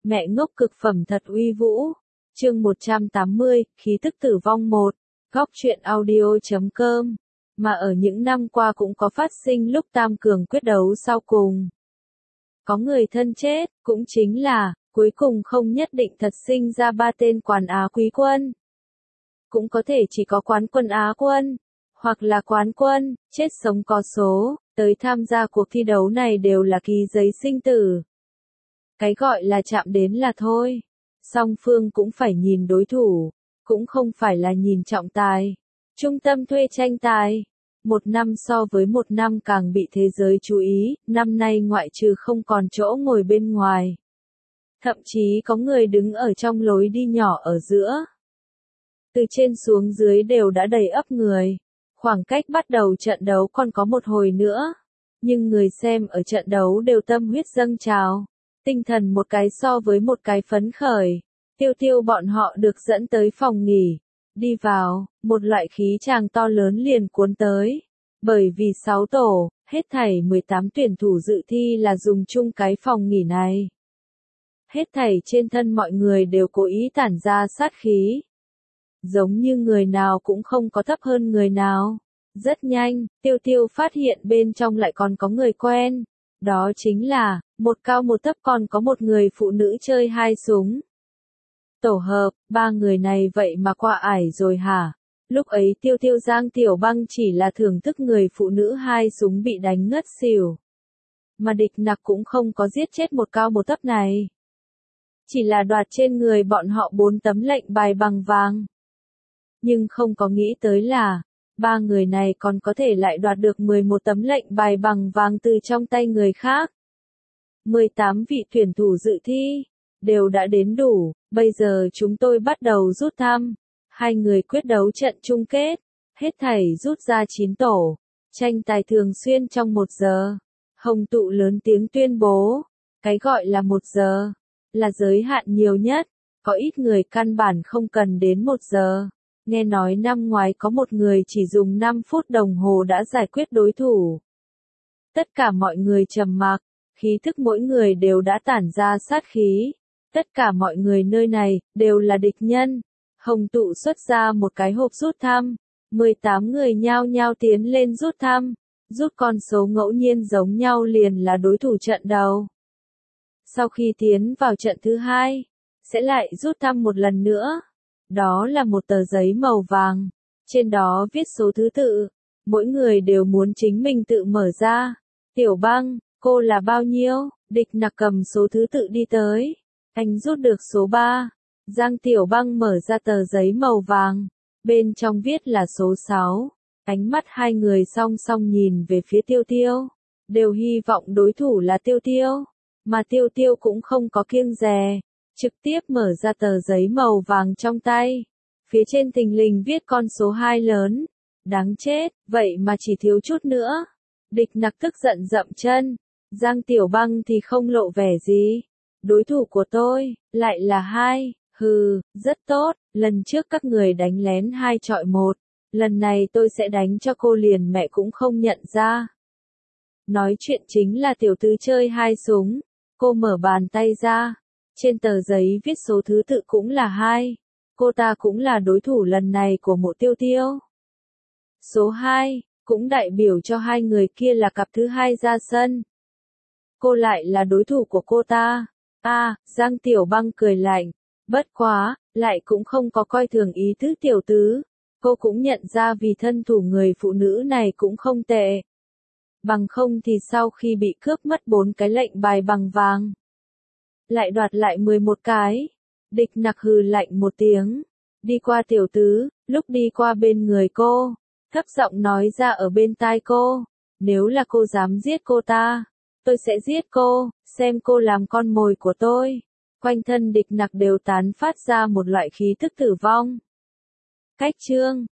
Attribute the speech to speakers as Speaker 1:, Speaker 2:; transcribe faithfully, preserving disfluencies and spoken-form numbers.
Speaker 1: Mẹ ngốc cực phẩm thật uy vũ. Chương một trăm tám mươi, khí tức tử vong một. Góc truyện audio chấm com. Mà ở những năm qua cũng có phát sinh lúc tam cường quyết đấu sau cùng. Có người thân chết, cũng chính là, cuối cùng không nhất định thật sinh ra ba tên quán Á quý quân. Cũng có thể chỉ có quán quân Á quân, hoặc là quán quân, chết sống có số, tới tham gia cuộc thi đấu này đều là ký giấy sinh tử. Cái gọi là chạm đến là thôi. Song phương cũng phải nhìn đối thủ, cũng không phải là nhìn trọng tài. Trung tâm thuê tranh tài. Một năm so với một năm càng bị thế giới chú ý, năm nay ngoại trừ không còn chỗ ngồi bên ngoài. Thậm chí có người đứng ở trong lối đi nhỏ ở giữa. Từ trên xuống dưới đều đã đầy ắp người. Khoảng cách bắt đầu trận đấu còn có một hồi nữa. Nhưng người xem ở trận đấu đều tâm huyết dâng trào. Tinh thần một cái so với một cái phấn khởi. Tiêu tiêu bọn họ được dẫn tới phòng nghỉ. Đi vào, một loại khí tràng to lớn liền cuốn tới. Bởi vì sáu tổ, hết thảy mười tám tuyển thủ dự thi là dùng chung cái phòng nghỉ này. Hết thảy trên thân mọi người đều cố ý tản ra sát khí. Giống như người nào cũng không có thấp hơn người nào. Rất nhanh, tiêu tiêu phát hiện bên trong lại còn có người quen. Đó chính là, một cao một thấp còn có một người phụ nữ chơi hai súng. Tổ hợp, ba người này vậy mà qua ải rồi hả? Lúc ấy tiêu tiêu Giang Tiểu Băng chỉ là thưởng thức người phụ nữ hai súng bị đánh ngất xỉu. Mà địch nặc cũng không có giết chết một cao một thấp này. Chỉ là đoạt trên người bọn họ bốn tấm lệnh bài bằng vàng. Nhưng không có nghĩ tới là, ba người này còn có thể lại đoạt được mười một tấm lệnh bài bằng vàng từ trong tay người khác. mười tám vị tuyển thủ dự thi, đều đã đến đủ, bây giờ chúng tôi bắt đầu rút thăm. Hai người quyết đấu trận chung kết, hết thảy rút ra chín tổ, tranh tài thường xuyên trong một giờ. Hồng Tụ lớn tiếng tuyên bố, cái gọi là một giờ, là giới hạn nhiều nhất, có ít người căn bản không cần đến một giờ. Nghe nói năm ngoái có một người chỉ dùng năm phút đồng hồ đã giải quyết đối thủ. Tất cả mọi người trầm mặc, khí thức mỗi người đều đã tản ra sát khí. Tất cả mọi người nơi này, đều là địch nhân. Hồng Tụ xuất ra một cái hộp rút thăm. mười tám người nhao nhao tiến lên rút thăm. Rút con số ngẫu nhiên giống nhau liền là đối thủ trận đầu. Sau khi tiến vào trận thứ hai, sẽ lại rút thăm một lần nữa. Đó là một tờ giấy màu vàng. Trên đó viết số thứ tự. Mỗi người đều muốn chính mình tự mở ra. Tiểu Băng, cô là bao nhiêu? Địch nặc cầm số thứ tự đi tới. Anh rút được số ba. Giang Tiểu Băng mở ra tờ giấy màu vàng. Bên trong viết là số sáu. Ánh mắt hai người song song nhìn về phía Tiêu Tiêu. Đều hy vọng đối thủ là Tiêu Tiêu. Mà Tiêu Tiêu cũng không có kiêng dè. Trực tiếp mở ra tờ giấy màu vàng trong tay. Phía trên thình lình viết con số hai lớn. Đáng chết, vậy mà chỉ thiếu chút nữa. Địch nặc tức giận dậm chân. Giang Tiểu Băng thì không lộ vẻ gì. Đối thủ của tôi, lại là hai. Hừ, rất tốt, lần trước các người đánh lén hai chọi một. Lần này tôi sẽ đánh cho cô liền mẹ cũng không nhận ra. Nói chuyện chính là tiểu tứ chơi hai súng. Cô mở bàn tay ra. Trên tờ giấy viết số thứ tự cũng là hai. Cô ta cũng là đối thủ lần này của Mộ Tiêu Tiêu. Số hai, cũng đại biểu cho hai người kia là cặp thứ hai ra sân. Cô lại là đối thủ của cô ta. À, Giang Tiểu Băng cười lạnh. Bất quá, lại cũng không có coi thường ý tứ tiểu tứ. Cô cũng nhận ra vì thân thủ người phụ nữ này cũng không tệ. Bằng không thì sau khi bị cướp mất bốn cái lệnh bài bằng vàng. Lại đoạt lại mười một cái. Địch nặc hừ lạnh một tiếng. Đi qua tiểu tứ, lúc đi qua bên người cô. Thấp giọng nói ra ở bên tai cô. Nếu là cô dám giết cô ta, tôi sẽ giết cô, xem cô làm con mồi của tôi. Quanh thân địch nặc đều tán phát ra một loại khí tức tử vong. Cách chương